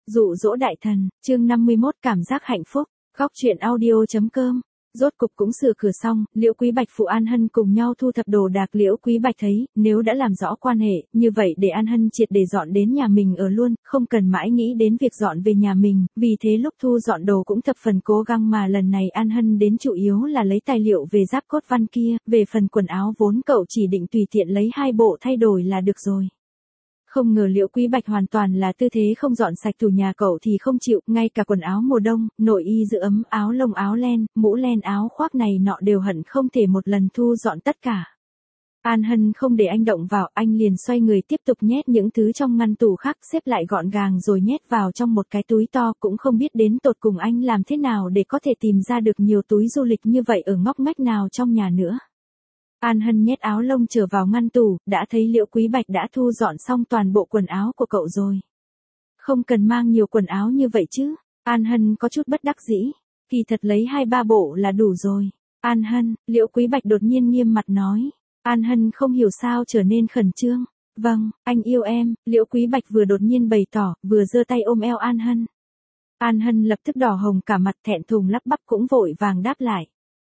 Dụ dỗ đại thần, chương 51 cảm giác hạnh phúc, góc truyện audio.com. Rốt cục cũng sửa cửa xong, Liễu Quý Bạch phụ An Hân cùng nhau thu thập đồ đạc. Liễu Quý Bạch thấy, nếu đã làm rõ quan hệ, như vậy để An Hân triệt để dọn đến nhà mình ở luôn, không cần mãi nghĩ đến việc dọn về nhà mình, vì thế lúc thu dọn đồ cũng thập phần cố gắng mà lần này An Hân đến chủ yếu là lấy tài liệu về giáp cốt văn kia, về phần quần áo vốn cậu chỉ định tùy tiện lấy 2 bộ thay đổi là được rồi. Không ngờ Liễu Quý Bạch hoàn toàn là tư thế không dọn sạch tủ nhà cậu thì không chịu, ngay cả quần áo mùa đông, nội y giữ ấm, áo lông áo len, mũ len áo khoác này nọ đều hận không thể một lần thu dọn tất cả. An Hân không để anh động vào, anh liền xoay người tiếp tục nhét những thứ trong ngăn tủ khác xếp lại gọn gàng rồi nhét vào trong một cái túi to, cũng không biết đến tột cùng anh làm thế nào để có thể tìm ra được nhiều túi du lịch như vậy ở ngóc ngách nào trong nhà nữa. An Hân nhét áo lông trở vào ngăn tủ, đã thấy Liễu Quý Bạch đã thu dọn xong toàn bộ quần áo của cậu rồi. Không cần mang nhiều quần áo như vậy chứ, An Hân có chút bất đắc dĩ, kỳ thật lấy 2-3 bộ là đủ rồi. An Hân, Liễu Quý Bạch đột nhiên nghiêm mặt nói. An Hân không hiểu sao trở nên khẩn trương. Vâng, anh yêu em, Liễu Quý Bạch vừa đột nhiên bày tỏ, vừa giơ tay ôm eo An Hân. An Hân lập tức đỏ hồng cả mặt, thẹn thùng lắp bắp cũng vội vàng đáp lại.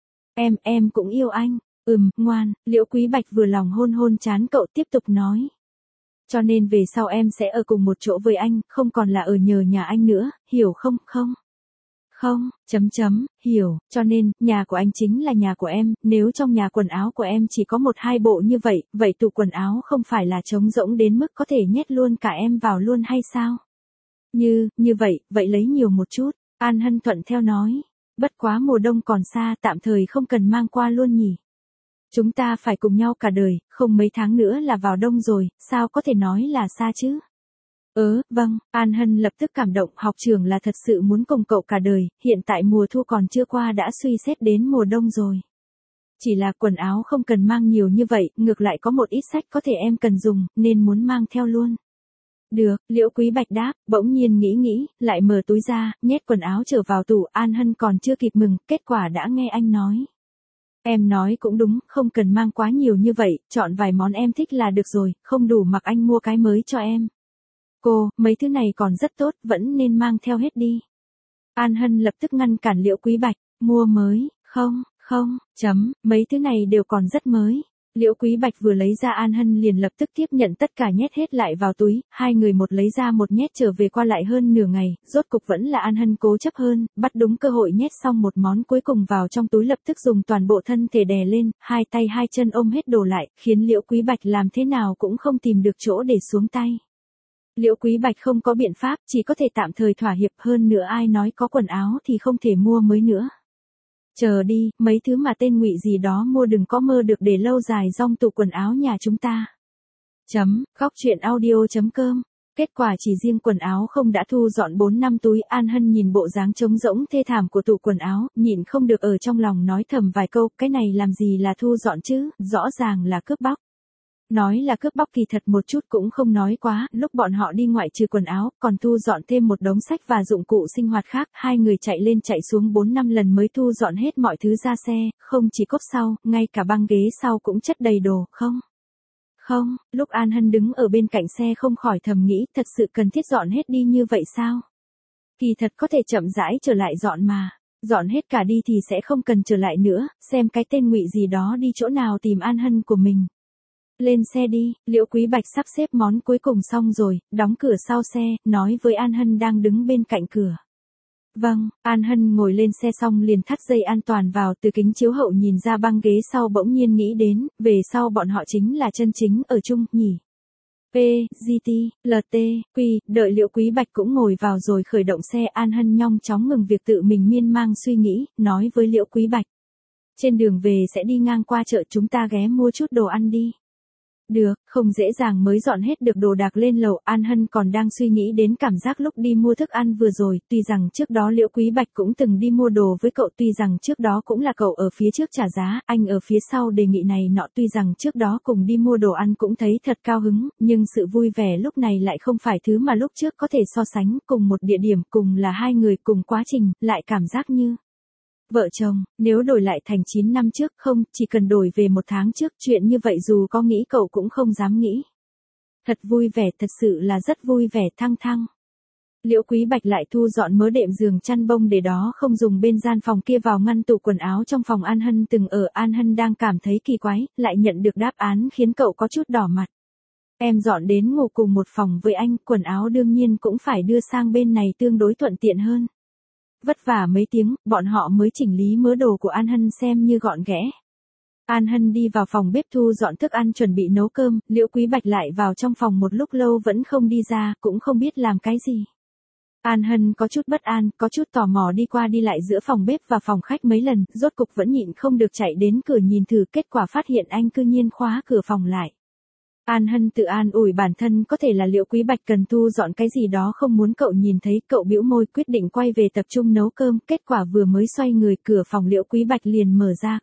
Em cũng yêu anh. Ngoan, Liễu Quý Bạch vừa lòng hôn hôn trán cậu tiếp tục nói. Cho nên về sau em sẽ ở cùng một chỗ với anh, không còn là ở nhờ nhà anh nữa, hiểu không? Không, hiểu, cho nên, nhà của anh chính là nhà của em, nếu trong nhà quần áo của em chỉ có 1-2 bộ như vậy, vậy tủ quần áo không phải là trống rỗng đến mức có thể nhét luôn cả em vào luôn hay sao? Như vậy lấy nhiều một chút, An Hân thuận theo nói. Bất quá mùa đông còn xa, tạm thời không cần mang qua luôn nhỉ. Chúng ta phải cùng nhau cả đời, không mấy tháng nữa là vào đông rồi, sao có thể nói là xa chứ? Vâng, An Hân lập tức cảm động, học trưởng là thật sự muốn cùng cậu cả đời, hiện tại mùa thu còn chưa qua đã suy xét đến mùa đông rồi. Chỉ là quần áo không cần mang nhiều như vậy, ngược lại có một ít sách có thể em cần dùng, nên muốn mang theo luôn. Được, Liễu Quý Bạch đáp, bỗng nhiên nghĩ, lại mở túi ra, nhét quần áo trở vào tủ. An Hân còn chưa kịp mừng, kết quả đã nghe anh nói. Em nói cũng đúng, không cần mang quá nhiều như vậy, chọn vài món em thích là được rồi, không đủ mặc anh mua cái mới cho em. Cô, mấy thứ này còn rất tốt, vẫn nên mang theo hết đi. An Hân lập tức ngăn cản Liễu Quý Bạch, mua mới, không, mấy thứ này đều còn rất mới. Liễu Quý Bạch vừa lấy ra An Hân liền lập tức tiếp nhận tất cả nhét hết lại vào túi, hai người một lấy ra một nhét trở về qua lại hơn nửa ngày, rốt cục vẫn là An Hân cố chấp hơn, bắt đúng cơ hội nhét xong một món cuối cùng vào trong túi lập tức dùng toàn bộ thân thể đè lên, 2 tay 2 chân ôm hết đồ lại, khiến Liễu Quý Bạch làm thế nào cũng không tìm được chỗ để xuống tay. Liễu Quý Bạch không có biện pháp, chỉ có thể tạm thời thỏa hiệp, hơn nữa ai nói có quần áo thì không thể mua mới nữa. Chờ đi, mấy thứ mà tên ngụy gì đó mua đừng có mơ được để lâu dài trong tủ quần áo nhà chúng ta. Góc truyện audio.com. Kết quả chỉ riêng quần áo không đã thu dọn 4-5 túi. An Hân nhìn bộ dáng trống rỗng thê thảm của tủ quần áo, nhịn không được ở trong lòng nói thầm vài câu, cái này làm gì là thu dọn chứ, rõ ràng là cướp bóc. Nói là cướp bóc kỳ thật một chút cũng không nói quá, lúc bọn họ đi ngoại trừ quần áo, còn thu dọn thêm một đống sách và dụng cụ sinh hoạt khác, hai người chạy lên chạy xuống 4-5 lần mới thu dọn hết mọi thứ ra xe, không chỉ cốp sau, ngay cả băng ghế sau cũng chất đầy đồ, không, lúc An Hân đứng ở bên cạnh xe không khỏi thầm nghĩ, thật sự cần thiết dọn hết đi như vậy sao? Kỳ thật có thể chậm rãi trở lại dọn mà. Dọn hết cả đi thì sẽ không cần trở lại nữa, xem cái tên ngụy gì đó đi chỗ nào tìm An Hân của mình. Lên xe đi, Liễu Quý Bạch sắp xếp món cuối cùng xong rồi, đóng cửa sau xe, nói với An Hân đang đứng bên cạnh cửa. Vâng, An Hân ngồi lên xe xong liền thắt dây an toàn vào, từ kính chiếu hậu nhìn ra băng ghế sau bỗng nhiên nghĩ đến, về sau bọn họ chính là chân chính ở chung nhỉ. GT, LT, Q, đợi Liễu Quý Bạch cũng ngồi vào rồi khởi động xe. An Hân nhanh chóng ngừng việc tự mình miên man suy nghĩ, nói với Liễu Quý Bạch. Trên đường về sẽ đi ngang qua chợ, chúng ta ghé mua chút đồ ăn đi. Được, không dễ dàng mới dọn hết được đồ đạc lên lầu. An Hân còn đang suy nghĩ đến cảm giác lúc đi mua thức ăn vừa rồi, tuy rằng trước đó Liễu Quý Bạch cũng từng đi mua đồ với cậu, tuy rằng trước đó cũng là cậu ở phía trước trả giá, anh ở phía sau đề nghị này nọ, tuy rằng trước đó cùng đi mua đồ ăn cũng thấy thật cao hứng, nhưng sự vui vẻ lúc này lại không phải thứ mà lúc trước có thể so sánh, cùng một địa điểm, cùng là hai người, cùng quá trình, lại cảm giác như vợ chồng. Nếu đổi lại thành 9 năm trước, không, chỉ cần đổi về 1 tháng trước, chuyện như vậy dù có nghĩ cậu cũng không dám nghĩ. Thật vui vẻ, thật sự là rất vui vẻ, thăng. Liễu Quý Bạch lại thu dọn mớ đệm giường chăn bông để đó không dùng bên gian phòng kia vào ngăn tủ quần áo trong phòng An Hân từng ở. An Hân đang cảm thấy kỳ quái, lại nhận được đáp án khiến cậu có chút đỏ mặt. Em dọn đến ngủ cùng một phòng với anh, quần áo đương nhiên cũng phải đưa sang bên này tương đối thuận tiện hơn. Vất vả mấy tiếng, bọn họ mới chỉnh lý mớ đồ của An Hân xem như gọn ghẽ. An Hân đi vào phòng bếp thu dọn thức ăn chuẩn bị nấu cơm, Liễu Quý Bạch lại vào trong phòng một lúc lâu vẫn không đi ra, cũng không biết làm cái gì. An Hân có chút bất an, có chút tò mò đi qua đi lại giữa phòng bếp và phòng khách mấy lần, rốt cục vẫn nhịn không được chạy đến cửa nhìn thử, kết quả phát hiện anh cư nhiên khóa cửa phòng lại. An Hân tự an ủi bản thân có thể là Liễu Quý Bạch cần thu dọn cái gì đó không muốn cậu nhìn thấy, cậu bĩu môi quyết định quay về tập trung nấu cơm, kết quả vừa mới xoay người cửa phòng Liễu Quý Bạch liền mở ra.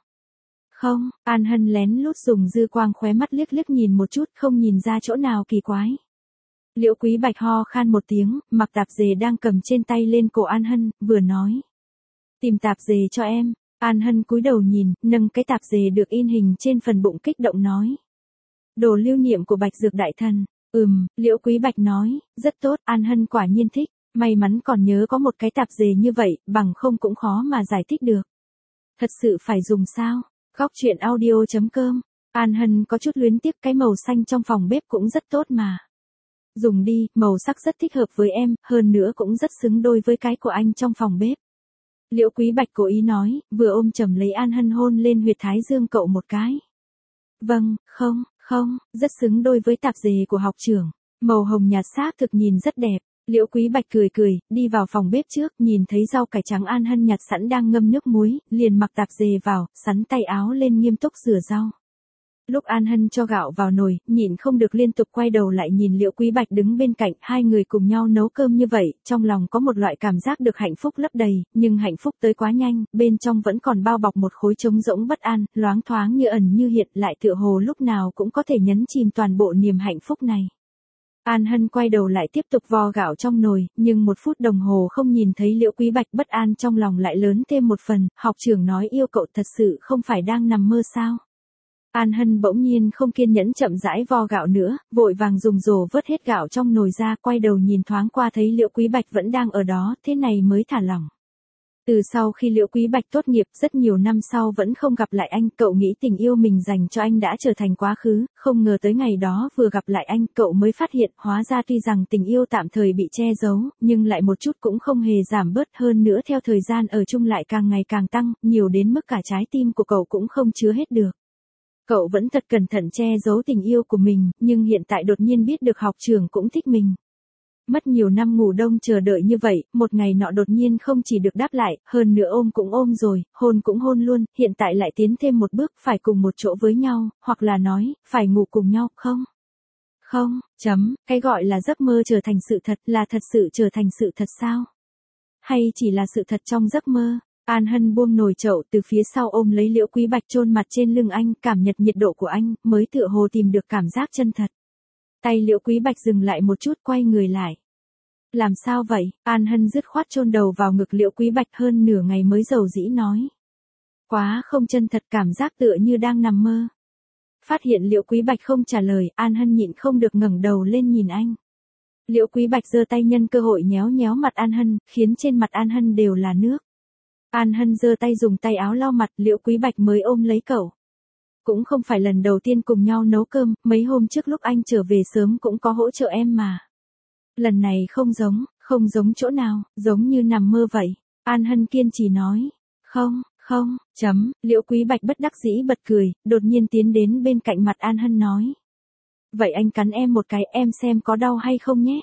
Không, An Hân lén lút dùng dư quang khóe mắt liếc liếc nhìn một chút, không nhìn ra chỗ nào kỳ quái. Liễu Quý Bạch ho khan một tiếng, mặc tạp dề đang cầm trên tay lên cổ An Hân, vừa nói. Tìm tạp dề cho em. An Hân cúi đầu nhìn, nâng cái tạp dề được in hình trên phần bụng kích động nói. Đồ lưu niệm của Bạch Dược Đại Thần. Liễu Quý Bạch nói, rất tốt, An Hân quả nhiên thích, may mắn còn nhớ có một cái tạp dề như vậy, bằng không cũng khó mà giải thích được. Thật sự phải dùng sao? Góc truyện audio.com. An Hân có chút luyến tiếc, cái màu xanh trong phòng bếp cũng rất tốt mà. Dùng đi, màu sắc rất thích hợp với em, hơn nữa cũng rất xứng đôi với cái của anh trong phòng bếp. Liễu Quý Bạch cố ý nói, vừa ôm chầm lấy An Hân hôn lên huyệt thái dương cậu một cái. Vâng, không, rất xứng đôi với tạp dề của học trưởng. Màu hồng nhạt xác thực nhìn rất đẹp. Liễu Quý Bạch cười, đi vào phòng bếp trước, nhìn thấy rau cải trắng An Hân nhặt sẵn đang ngâm nước muối, liền mặc tạp dề vào, sắn tay áo lên nghiêm túc rửa rau. Lúc An Hân cho gạo vào nồi, nhịn không được liên tục quay đầu lại nhìn Liễu Quý Bạch đứng bên cạnh, hai người cùng nhau nấu cơm như vậy, trong lòng có một loại cảm giác được hạnh phúc lấp đầy, nhưng hạnh phúc tới quá nhanh, bên trong vẫn còn bao bọc một khối trống rỗng bất an, loáng thoáng như ẩn như hiện, lại tựa hồ lúc nào cũng có thể nhấn chìm toàn bộ niềm hạnh phúc này. An Hân quay đầu lại tiếp tục vo gạo trong nồi, nhưng 1 phút đồng hồ không nhìn thấy Liễu Quý Bạch, bất an trong lòng lại lớn thêm một phần, học trưởng nói yêu cậu thật sự không phải đang nằm mơ sao? An Hân bỗng nhiên không kiên nhẫn chậm rãi vo gạo nữa, vội vàng dùng rổ vớt hết gạo trong nồi ra, quay đầu nhìn thoáng qua thấy Liễu Quý Bạch vẫn đang ở đó, thế này mới thả lỏng. Từ sau khi Liễu Quý Bạch tốt nghiệp, rất nhiều năm sau vẫn không gặp lại anh, cậu nghĩ tình yêu mình dành cho anh đã trở thành quá khứ, không ngờ tới ngày đó vừa gặp lại anh, cậu mới phát hiện, hóa ra tuy rằng tình yêu tạm thời bị che giấu, nhưng lại một chút cũng không hề giảm bớt, hơn nữa theo thời gian ở chung lại càng ngày càng tăng, nhiều đến mức cả trái tim của cậu cũng không chứa hết được. Cậu vẫn thật cẩn thận che giấu tình yêu của mình, nhưng hiện tại đột nhiên biết được học trưởng cũng thích mình. Mất nhiều năm ngủ đông chờ đợi như vậy, một ngày nọ đột nhiên không chỉ được đáp lại, hơn nữa ôm cũng ôm rồi, hôn cũng hôn luôn, hiện tại lại tiến thêm một bước, phải cùng một chỗ với nhau, hoặc là nói, phải ngủ cùng nhau, cái gọi là giấc mơ trở thành sự thật là thật sự trở thành sự thật sao? Hay chỉ là sự thật trong giấc mơ? An Hân buông nồi chậu từ phía sau ôm lấy Liễu Quý Bạch chôn mặt trên lưng anh, cảm nhận nhiệt độ của anh, mới tựa hồ tìm được cảm giác chân thật. Tay Liễu Quý Bạch dừng lại một chút, quay người lại. Làm sao vậy? An Hân dứt khoát chôn đầu vào ngực Liễu Quý Bạch, hơn nửa ngày mới dầu dĩ nói. Quá không chân thật, cảm giác tựa như đang nằm mơ. Phát hiện Liễu Quý Bạch không trả lời, An Hân nhịn không được ngẩng đầu lên nhìn anh. Liễu Quý Bạch giơ tay nhân cơ hội nhéo nhéo mặt An Hân, khiến trên mặt An Hân đều là nước. An Hân giơ tay dùng tay áo lau mặt, Liễu Quý Bạch mới ôm lấy cậu. Cũng không phải lần đầu tiên cùng nhau nấu cơm, mấy hôm trước lúc anh trở về sớm cũng có hỗ trợ em mà. Lần này không giống chỗ nào, giống như nằm mơ vậy. An Hân kiên trì nói. Liễu Quý Bạch bất đắc dĩ bật cười, đột nhiên tiến đến bên cạnh mặt An Hân nói. Vậy anh cắn em một cái, em xem có đau hay không nhé.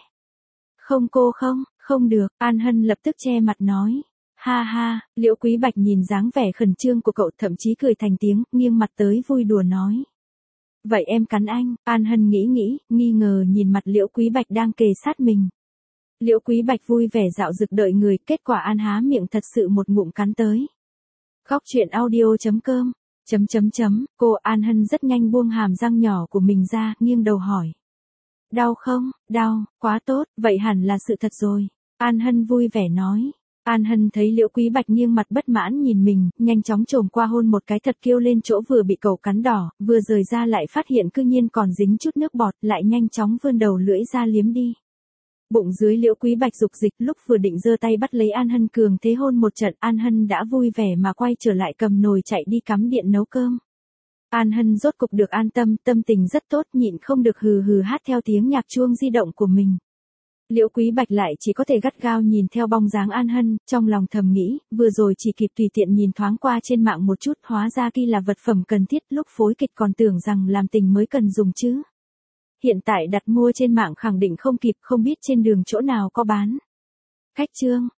Không được, An Hân lập tức che mặt nói. Ha, Liễu Quý Bạch nhìn dáng vẻ khẩn trương của cậu, thậm chí cười thành tiếng, nghiêng mặt tới vui đùa nói. Vậy em cắn anh? An Hân nghĩ, nghi ngờ nhìn mặt Liễu Quý Bạch đang kề sát mình. Liễu Quý Bạch vui vẻ dạo dực đợi người, kết quả An há miệng thật sự một ngụm cắn tới. Góc truyện audio.com. Cô An Hân rất nhanh buông hàm răng nhỏ của mình ra, nghiêng đầu hỏi. Đau không? Đau, quá tốt, vậy hẳn là sự thật rồi. An Hân vui vẻ nói. An Hân thấy Liễu Quý Bạch nghiêng mặt bất mãn nhìn mình, nhanh chóng chồm qua hôn một cái thật kêu lên chỗ vừa bị cậu cắn đỏ, vừa rời ra lại phát hiện cư nhiên còn dính chút nước bọt, lại nhanh chóng vươn đầu lưỡi ra liếm đi. Bụng dưới Liễu Quý Bạch dục dịch, lúc vừa định giơ tay bắt lấy An Hân cường thế hôn một trận, An Hân đã vui vẻ mà quay trở lại cầm nồi chạy đi cắm điện nấu cơm. An Hân rốt cục được an tâm, tâm tình rất tốt, nhịn không được hừ hừ hát theo tiếng nhạc chuông di động của mình. Liễu Quý Bạch lại chỉ có thể gắt gao nhìn theo bóng dáng An Hân, trong lòng thầm nghĩ, vừa rồi chỉ kịp tùy tiện nhìn thoáng qua trên mạng một chút, hóa ra kia là vật phẩm cần thiết, lúc phối kịch còn tưởng rằng làm tình mới cần dùng chứ. Hiện tại đặt mua trên mạng khẳng định không kịp, không biết trên đường chỗ nào có bán. Khách trương.